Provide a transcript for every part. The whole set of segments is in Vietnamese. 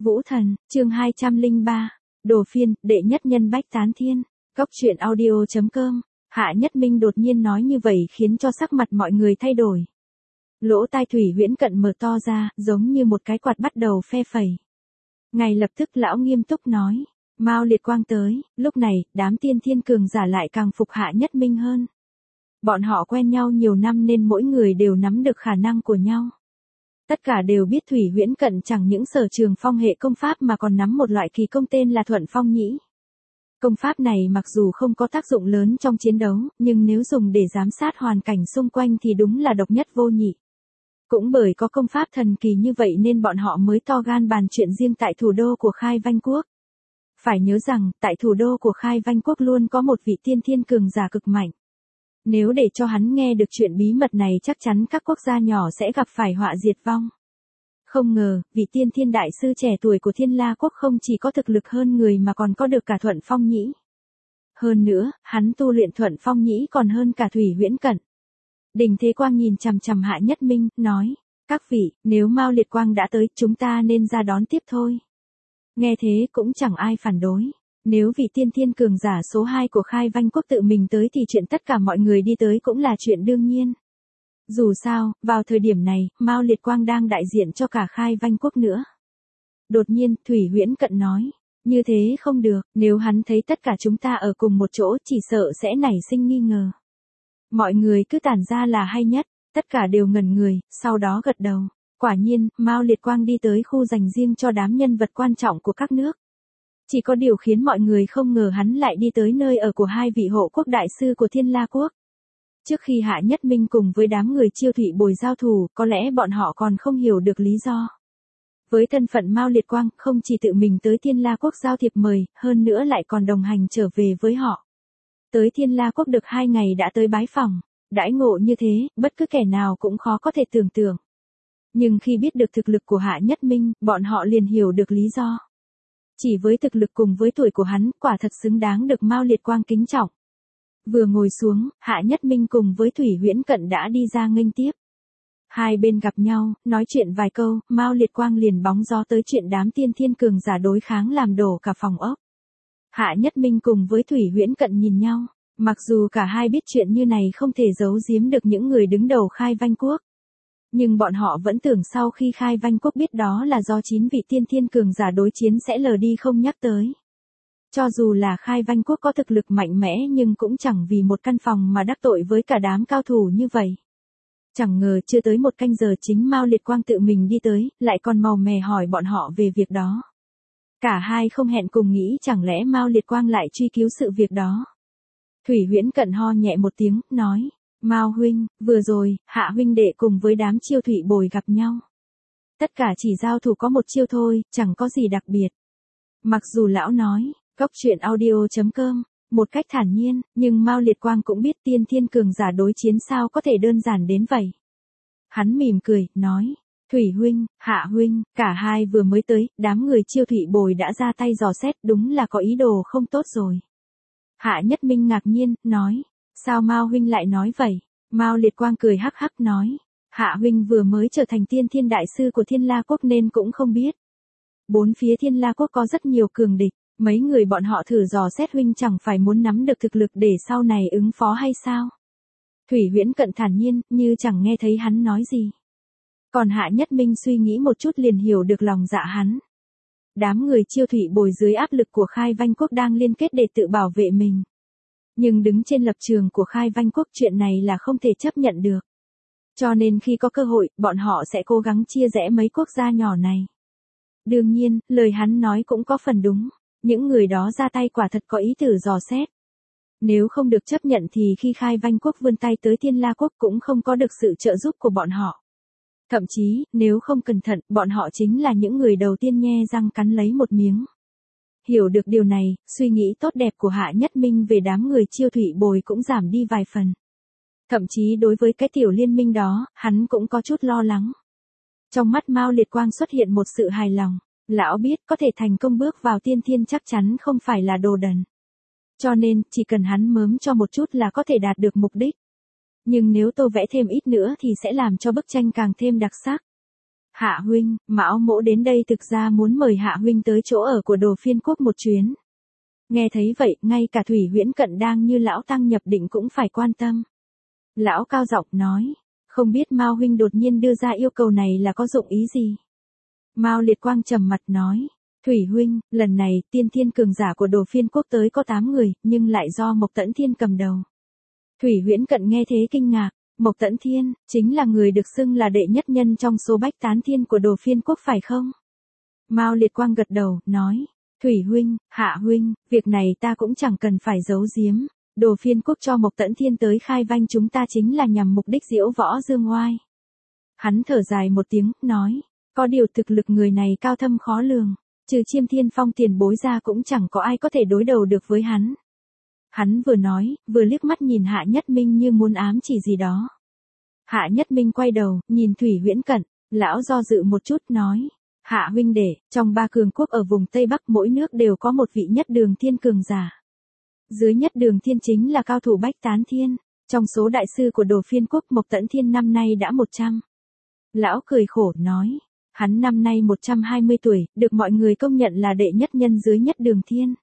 Vũ Thần, chương 203. Đồ phiên, đệ nhất nhân bách tán thiên. Cóc truyện audio.com. Hạ Nhất Minh đột nhiên nói như vậy khiến cho sắc mặt mọi người thay đổi. Lỗ tai Thủy Huyễn Cận mở to ra, giống như một cái quạt bắt đầu phe phẩy. Ngay lập tức lão nghiêm túc nói. Mao Liệt Quang tới, lúc này, đám tiên thiên cường giả lại càng phục Hạ Nhất Minh hơn. Bọn họ quen nhau nhiều năm nên mỗi người đều nắm được khả năng của nhau. Tất cả đều biết Thủy Huyễn Cận chẳng những sở trường phong hệ công pháp mà còn nắm một loại kỳ công tên là Thuận Phong Nhĩ. Công pháp này mặc dù không có tác dụng lớn trong chiến đấu, nhưng nếu dùng để giám sát hoàn cảnh xung quanh thì đúng là độc nhất vô nhị. Cũng bởi có công pháp thần kỳ như vậy nên bọn họ mới to gan bàn chuyện riêng tại thủ đô của Khai Vanh Quốc. Phải nhớ rằng, tại thủ đô của Khai Vanh Quốc luôn có một vị tiên thiên cường giả cực mạnh. Nếu để cho hắn nghe được chuyện bí mật này chắc chắn các quốc gia nhỏ sẽ gặp phải họa diệt vong. Không ngờ, vị tiên thiên đại sư trẻ tuổi của Thiên La Quốc không chỉ có thực lực hơn người mà còn có được cả Thuận Phong Nhĩ. Hơn nữa, hắn tu luyện Thuận Phong Nhĩ còn hơn cả Thủy Huyễn Cận. Đình Thế Quang nhìn chằm chằm Hạ Nhất Minh, nói, các vị, nếu Mao Liệt Quang đã tới chúng ta nên ra đón tiếp thôi. Nghe thế cũng chẳng ai phản đối. Nếu vị tiên thiên cường giả số 2 của Khai Vanh Quốc tự mình tới thì chuyện tất cả mọi người đi tới cũng là chuyện đương nhiên. Dù sao, vào thời điểm này, Mao Liệt Quang đang đại diện cho cả Khai Vanh Quốc nữa. Đột nhiên, Thủy Huyễn Cận nói, như thế không được, nếu hắn thấy tất cả chúng ta ở cùng một chỗ chỉ sợ sẽ nảy sinh nghi ngờ. Mọi người cứ tản ra là hay nhất, tất cả đều ngẩn người, sau đó gật đầu. Quả nhiên, Mao Liệt Quang đi tới khu dành riêng cho đám nhân vật quan trọng của các nước. Chỉ có điều khiến mọi người không ngờ hắn lại đi tới nơi ở của hai vị hộ quốc đại sư của Thiên La Quốc. Trước khi Hạ Nhất Minh cùng với đám người Chiêu Thụy Bồi giao thủ, có lẽ bọn họ còn không hiểu được lý do. Với thân phận Mao Liệt Quang, không chỉ tự mình tới Thiên La Quốc giao thiệp mời, hơn nữa lại còn đồng hành trở về với họ. Tới Thiên La Quốc được 2 ngày đã tới bái phỏng, đãi ngộ như thế, bất cứ kẻ nào cũng khó có thể tưởng tượng. Nhưng khi biết được thực lực của Hạ Nhất Minh, bọn họ liền hiểu được lý do. Chỉ với thực lực cùng với tuổi của hắn, quả thật xứng đáng được Mao Liệt Quang kính trọng. Vừa ngồi xuống, Hạ Nhất Minh cùng với Thủy Huyễn Cận đã đi ra nghênh tiếp. Hai bên gặp nhau, nói chuyện vài câu, Mao Liệt Quang liền bóng gió tới chuyện đám tiên thiên cường giả đối kháng làm đổ cả phòng ốc. Hạ Nhất Minh cùng với Thủy Huyễn Cận nhìn nhau, mặc dù cả hai biết chuyện như này không thể giấu giếm được những người đứng đầu Khai Vanh Quốc. Nhưng bọn họ vẫn tưởng sau khi Khai Vanh Quốc biết đó là do 9 vị tiên thiên cường giả đối chiến sẽ lờ đi không nhắc tới. Cho dù là Khai Vanh Quốc có thực lực mạnh mẽ nhưng cũng chẳng vì một căn phòng mà đắc tội với cả đám cao thủ như vậy. Chẳng ngờ chưa tới một canh giờ chính Mao Liệt Quang tự mình đi tới, lại còn màu mè hỏi bọn họ về việc đó. Cả hai không hẹn cùng nghĩ chẳng lẽ Mao Liệt Quang lại truy cứu sự việc đó. Thủy Huyễn Cận ho nhẹ một tiếng, nói. Mao huynh, vừa rồi, Hạ huynh đệ cùng với đám Chiêu Thụy Bồi gặp nhau. Tất cả chỉ giao thủ có một chiêu thôi, chẳng có gì đặc biệt. Mặc dù lão nói, cóc truyện audio.com, một cách thản nhiên, nhưng Mao Liệt Quang cũng biết tiên thiên cường giả đối chiến sao có thể đơn giản đến vậy. Hắn mỉm cười, nói, Thủy huynh, Hạ huynh, cả hai vừa mới tới, đám người Chiêu Thụy Bồi đã ra tay dò xét, đúng là có ý đồ không tốt rồi. Hạ Nhất Minh ngạc nhiên, nói. Sao Mao huynh lại nói vậy? Mao Liệt Quang cười hắc hắc nói. Hạ huynh vừa mới trở thành tiên thiên đại sư của Thiên La Quốc nên cũng không biết. Bốn phía Thiên La Quốc có rất nhiều cường địch, mấy người bọn họ thử dò xét huynh chẳng phải muốn nắm được thực lực để sau này ứng phó hay sao? Thủy Huyễn Cận thản nhiên, như chẳng nghe thấy hắn nói gì. Còn Hạ Nhất Minh suy nghĩ một chút liền hiểu được lòng dạ hắn. Đám người Chiêu Thụy Bồi dưới áp lực của Khai Vanh Quốc đang liên kết để tự bảo vệ mình. Nhưng đứng trên lập trường của Khai Vanh Quốc chuyện này là không thể chấp nhận được. Cho nên khi có cơ hội, bọn họ sẽ cố gắng chia rẽ mấy quốc gia nhỏ này. Đương nhiên, lời hắn nói cũng có phần đúng. Những người đó ra tay quả thật có ý thử dò xét. Nếu không được chấp nhận thì khi Khai Vanh Quốc vươn tay tới Thiên La Quốc cũng không có được sự trợ giúp của bọn họ. Thậm chí, nếu không cẩn thận, bọn họ chính là những người đầu tiên nhe răng cắn lấy một miếng. Hiểu được điều này, suy nghĩ tốt đẹp của Hạ Nhất Minh về đám người Chiêu Thụy Bồi cũng giảm đi vài phần. Thậm chí đối với cái tiểu liên minh đó, hắn cũng có chút lo lắng. Trong mắt Mao Liệt Quang xuất hiện một sự hài lòng. Lão biết có thể thành công bước vào tiên thiên chắc chắn không phải là đồ đần. Cho nên, chỉ cần hắn mớm cho một chút là có thể đạt được mục đích. Nhưng nếu tô vẽ thêm ít nữa thì sẽ làm cho bức tranh càng thêm đặc sắc. Hạ huynh, Mão Mỗ đến đây thực ra muốn mời Hạ huynh tới chỗ ở của Đồ Phiên Quốc một chuyến. Nghe thấy vậy, ngay cả Thủy Huyễn Cận đang như lão tăng nhập định cũng phải quan tâm. Lão cao giọng nói, không biết Mao huynh đột nhiên đưa ra yêu cầu này là có dụng ý gì? Mao Liệt Quang trầm mặt nói, Thủy huynh, lần này tiên thiên cường giả của Đồ Phiên Quốc tới có 8 người, nhưng lại do Mộc Tẫn Thiên cầm đầu. Thủy Huyễn Cận nghe thế kinh ngạc, Mộc Tẫn Thiên, chính là người được xưng là đệ nhất nhân trong số bách tán thiên của Đồ Phiên Quốc phải không? Mao Liệt Quang gật đầu, nói, Thủy huynh, Hạ huynh, việc này ta cũng chẳng cần phải giấu giếm. Đồ Phiên Quốc cho Mộc Tẫn Thiên tới khai vanh chúng ta chính là nhằm mục đích diễu võ dương oai. Hắn thở dài một tiếng, nói, có điều thực lực người này cao thâm khó lường, trừ Chiêm Thiên Phong tiền bối ra cũng chẳng có ai có thể đối đầu được với hắn. Hắn vừa nói, vừa liếc mắt nhìn Hạ Nhất Minh như muốn ám chỉ gì đó. Hạ Nhất Minh quay đầu, nhìn Thủy Huyễn Cận, lão do dự một chút nói, Hạ huynh đệ, trong 3 cường quốc ở vùng Tây Bắc mỗi nước đều có một vị nhất đường thiên cường giả. Dưới nhất đường thiên chính là cao thủ bách tán thiên, trong số đại sư của Đồ Phiên Quốc Mộc Tẫn Thiên năm nay đã 100. Lão cười khổ nói, hắn năm nay 120 tuổi, được mọi người công nhận là đệ nhất nhân dưới nhất đường thiên.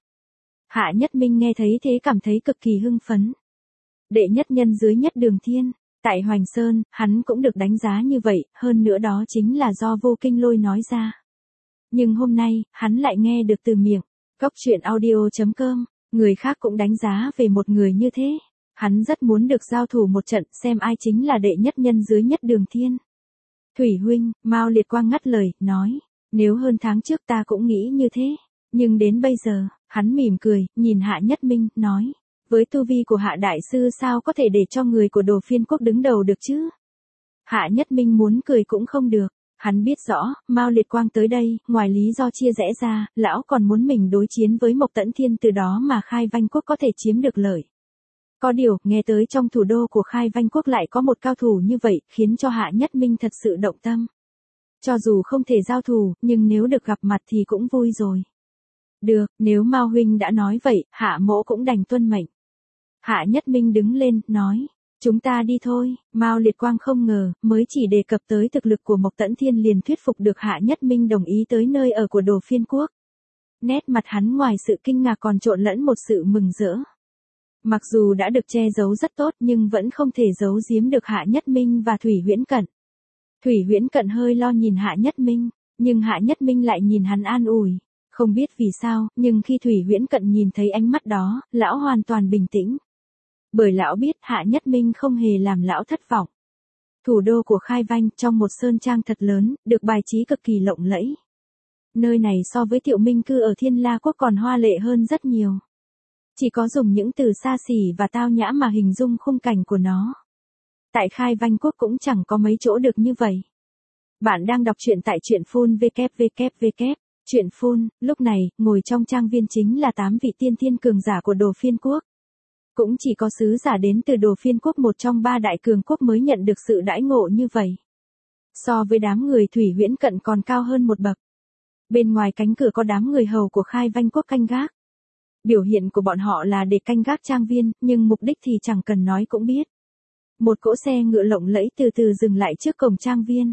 Hạ Nhất Minh nghe thấy thế cảm thấy cực kỳ hưng phấn. Đệ nhất nhân dưới nhất đường thiên, tại Hoành Sơn, hắn cũng được đánh giá như vậy, hơn nữa đó chính là do Vô Kinh Lôi nói ra. Nhưng hôm nay, hắn lại nghe được từ miệng, Cốc Truyện Audio.com, người khác cũng đánh giá về một người như thế. Hắn rất muốn được giao thủ một trận xem ai chính là đệ nhất nhân dưới nhất đường thiên. Thủy huynh, Mao Liệt Quang ngắt lời, nói, nếu hơn tháng trước ta cũng nghĩ như thế. Nhưng đến bây giờ, hắn mỉm cười, nhìn Hạ Nhất Minh, nói, với tu vi của Hạ Đại Sư sao có thể để cho người của Đồ Phiên Quốc đứng đầu được chứ? Hạ Nhất Minh muốn cười cũng không được, hắn biết rõ, Mao Liệt Quang tới đây, ngoài lý do chia rẽ ra, lão còn muốn mình đối chiến với Mộc Tẫn Thiên từ đó mà Khai Vanh Quốc có thể chiếm được lợi. Có điều, nghe tới trong thủ đô của Khai Vanh Quốc lại có một cao thủ như vậy, khiến cho Hạ Nhất Minh thật sự động tâm. Cho dù không thể giao thủ, nhưng nếu được gặp mặt thì cũng vui rồi. Được, nếu Mao huynh đã nói vậy, Hạ Mỗ cũng đành tuân mệnh. Hạ Nhất Minh đứng lên, nói, chúng ta đi thôi. Mao Liệt Quang không ngờ, mới chỉ đề cập tới thực lực của Mộc Tẫn Thiên liền thuyết phục được Hạ Nhất Minh đồng ý tới nơi ở của Đồ Phiên Quốc. Nét mặt hắn ngoài sự kinh ngạc còn trộn lẫn một sự mừng rỡ. Mặc dù đã được che giấu rất tốt nhưng vẫn không thể giấu giếm được Hạ Nhất Minh và Thủy Huyễn Cận. Thủy Huyễn Cận hơi lo nhìn Hạ Nhất Minh, nhưng Hạ Nhất Minh lại nhìn hắn an ủi. Không biết vì sao, nhưng khi Thủy Huyễn Cận nhìn thấy ánh mắt đó, lão hoàn toàn bình tĩnh. Bởi lão biết Hạ Nhất Minh không hề làm lão thất vọng. Thủ đô của Khai Vanh trong một sơn trang thật lớn, được bài trí cực kỳ lộng lẫy. Nơi này so với Thiệu Minh cư ở Thiên La Quốc còn hoa lệ hơn rất nhiều. Chỉ có dùng những từ xa xỉ và tao nhã mà hình dung khung cảnh của nó. Tại Khai Vanh Quốc cũng chẳng có mấy chỗ được như vậy. Bạn đang đọc truyện tại truyện phun www. Truyện phun, lúc này, ngồi trong trang viên chính là 8 vị tiên thiên cường giả của Đồ Phiên Quốc. Cũng chỉ có sứ giả đến từ Đồ Phiên Quốc một trong 3 đại cường quốc mới nhận được sự đãi ngộ như vậy. So với đám người Thủy Huyễn Cận còn cao hơn một bậc. Bên ngoài cánh cửa có đám người hầu của Khai Vanh Quốc canh gác. Biểu hiện của bọn họ là để canh gác trang viên, nhưng mục đích thì chẳng cần nói cũng biết. Một cỗ xe ngựa lộng lẫy từ từ dừng lại trước cổng trang viên.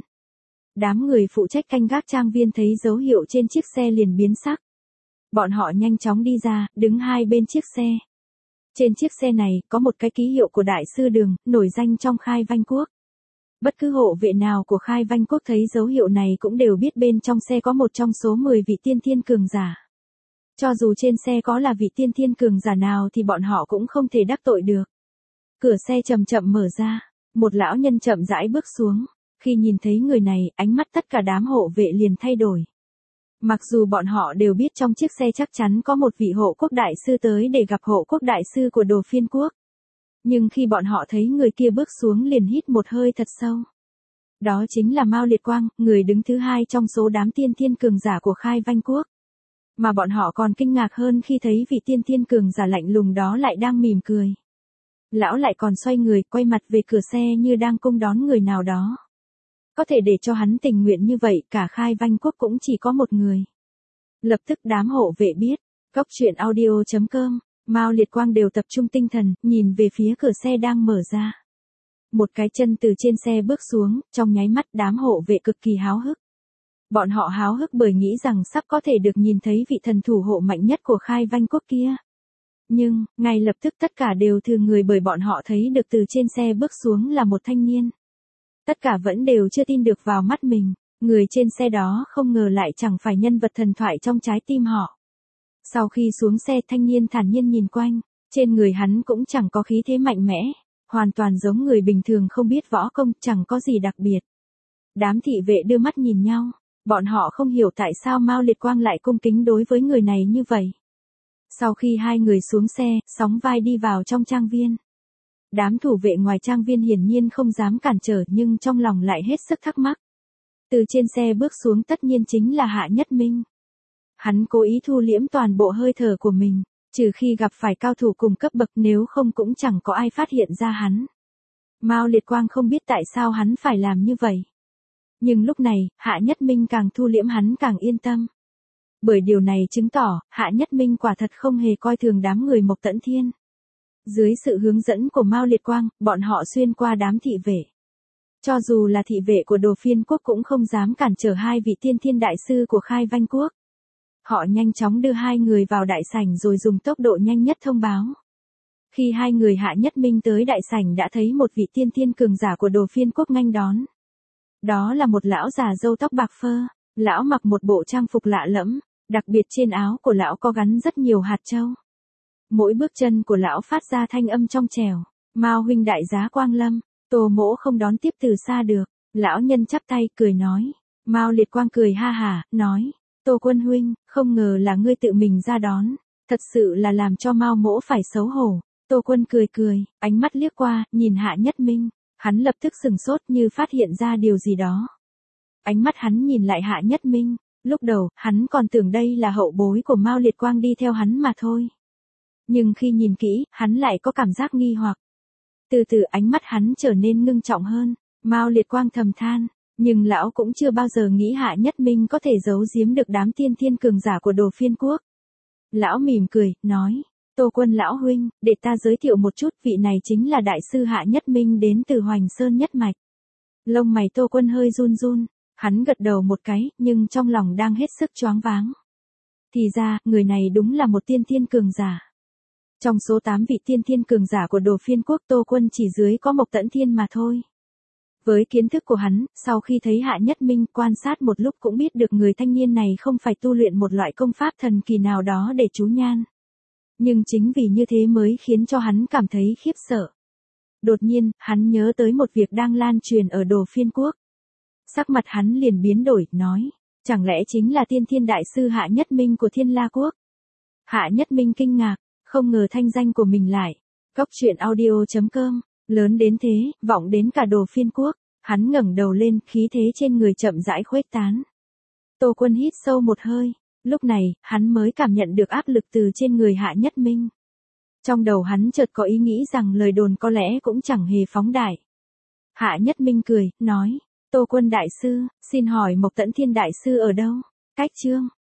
Đám người phụ trách canh gác trang viên thấy dấu hiệu trên chiếc xe liền biến sắc. Bọn họ nhanh chóng đi ra, đứng hai bên chiếc xe. Trên chiếc xe này, có một cái ký hiệu của Đại sư Đường, nổi danh trong Khai Vanh Quốc. Bất cứ hộ vệ nào của Khai Vanh Quốc thấy dấu hiệu này cũng đều biết bên trong xe có một trong số 10 vị tiên thiên cường giả. Cho dù trên xe có là vị tiên thiên cường giả nào thì bọn họ cũng không thể đắc tội được. Cửa xe chậm chậm mở ra, một lão nhân chậm rãi bước xuống. Khi nhìn thấy người này, ánh mắt tất cả đám hộ vệ liền thay đổi. Mặc dù bọn họ đều biết trong chiếc xe chắc chắn có một vị hộ quốc đại sư tới để gặp hộ quốc đại sư của Đồ Phiên Quốc. Nhưng khi bọn họ thấy người kia bước xuống liền hít một hơi thật sâu. Đó chính là Mao Liệt Quang, người đứng thứ 2 trong số đám tiên thiên cường giả của Khai Vanh Quốc. Mà bọn họ còn kinh ngạc hơn khi thấy vị tiên thiên cường giả lạnh lùng đó lại đang mỉm cười. Lão lại còn xoay người, quay mặt về cửa xe như đang cung đón người nào đó. Có thể để cho hắn tình nguyện như vậy, cả Khai Vanh Quốc cũng chỉ có một người. Lập tức đám hộ vệ biết, Cốc Truyện Audio.com, Mao Liệt Quang đều tập trung tinh thần, nhìn về phía cửa xe đang mở ra. Một cái chân từ trên xe bước xuống, trong nháy mắt đám hộ vệ cực kỳ háo hức. Bọn họ háo hức bởi nghĩ rằng sắp có thể được nhìn thấy vị thần thủ hộ mạnh nhất của Khai Vanh quốc kia. Nhưng, ngay lập tức tất cả đều thừa người bởi bọn họ thấy được từ trên xe bước xuống là một thanh niên. Tất cả vẫn đều chưa tin được vào mắt mình, người trên xe đó không ngờ lại chẳng phải nhân vật thần thoại trong trái tim họ. Sau khi xuống xe thanh niên thản nhiên nhìn quanh, trên người hắn cũng chẳng có khí thế mạnh mẽ, hoàn toàn giống người bình thường không biết võ công, chẳng có gì đặc biệt. Đám thị vệ đưa mắt nhìn nhau, bọn họ không hiểu tại sao Mao Liệt Quang lại cung kính đối với người này như vậy. Sau khi hai người xuống xe, sóng vai đi vào trong trang viên. Đám thủ vệ ngoài trang viên hiển nhiên không dám cản trở nhưng trong lòng lại hết sức thắc mắc. Từ trên xe bước xuống tất nhiên chính là Hạ Nhất Minh. Hắn cố ý thu liễm toàn bộ hơi thở của mình, trừ khi gặp phải cao thủ cùng cấp bậc, nếu không cũng chẳng có ai phát hiện ra hắn. Mao Liệt Quang không biết tại sao hắn phải làm như vậy. Nhưng lúc này, Hạ Nhất Minh càng thu liễm hắn càng yên tâm. Bởi điều này chứng tỏ, Hạ Nhất Minh quả thật không hề coi thường đám người Mộc Tẫn Thiên. Dưới sự hướng dẫn của Mao Liệt Quang, bọn họ xuyên qua đám thị vệ. Cho dù là thị vệ của Đồ Phiên quốc cũng không dám cản trở hai vị tiên thiên đại sư của Khai Vanh quốc. Họ nhanh chóng đưa hai người vào đại sảnh rồi dùng tốc độ nhanh nhất thông báo. Khi hai người Hạ Nhất Minh tới đại sảnh đã thấy một vị tiên thiên cường giả của Đồ Phiên quốc nghênh đón. Đó là một lão già râu tóc bạc phơ, lão mặc một bộ trang phục lạ lẫm, đặc biệt trên áo của lão có gắn rất nhiều hạt châu. Mỗi bước chân của lão phát ra thanh âm trong trẻo, Mao huynh đại giá quang lâm, Tô Mỗ không đón tiếp từ xa được. Lão nhân chắp tay cười nói. Mao Liệt Quang cười ha hả, nói, Tô Quân huynh, không ngờ là ngươi tự mình ra đón, thật sự là làm cho Mao Mỗ phải xấu hổ. Tô Quân cười cười, ánh mắt liếc qua, nhìn Hạ Nhất Minh, hắn lập tức sừng sốt như phát hiện ra điều gì đó. Ánh mắt hắn nhìn lại Hạ Nhất Minh, lúc đầu, hắn còn tưởng đây là hậu bối của Mao Liệt Quang đi theo hắn mà thôi. Nhưng khi nhìn kỹ, hắn lại có cảm giác nghi hoặc. Từ từ ánh mắt hắn trở nên ngưng trọng hơn, Mao Liệt Quang thầm than, nhưng lão cũng chưa bao giờ nghĩ Hạ Nhất Minh có thể giấu giếm được đám tiên thiên cường giả của Đồ Phiên quốc. Lão mỉm cười, nói, Tô Quân lão huynh, để ta giới thiệu một chút, vị này chính là đại sư Hạ Nhất Minh đến từ Hoành Sơn nhất mạch. Lông mày Tô Quân hơi run run, hắn gật đầu một cái, nhưng trong lòng đang hết sức choáng váng. Thì ra, người này đúng là một tiên thiên cường giả. Trong số 8 vị tiên thiên cường giả của Đồ Phiên quốc Tô Quân chỉ dưới có Mộc Tẫn Thiên mà thôi. Với kiến thức của hắn, sau khi thấy Hạ Nhất Minh quan sát một lúc cũng biết được người thanh niên này không phải tu luyện một loại công pháp thần kỳ nào đó để trú nhan. Nhưng chính vì như thế mới khiến cho hắn cảm thấy khiếp sợ. Đột nhiên, hắn nhớ tới một việc đang lan truyền ở Đồ Phiên quốc. Sắc mặt hắn liền biến đổi, nói, chẳng lẽ chính là tiên thiên đại sư Hạ Nhất Minh của Thiên La quốc? Hạ Nhất Minh kinh ngạc, không ngờ thanh danh của mình lại. Góc truyện audio.com, lớn đến thế, vọng đến cả Đồ Phiên quốc. Hắn ngẩng đầu lên, khí thế trên người chậm rãi khuếch tán. Tô Quân hít sâu một hơi, lúc này, hắn mới cảm nhận được áp lực từ trên người Hạ Nhất Minh. Trong đầu hắn chợt có ý nghĩ rằng lời đồn có lẽ cũng chẳng hề phóng đại. Hạ Nhất Minh cười, nói, Tô Quân đại sư, xin hỏi Mộc Tẫn Thiên đại sư ở đâu? Cách chương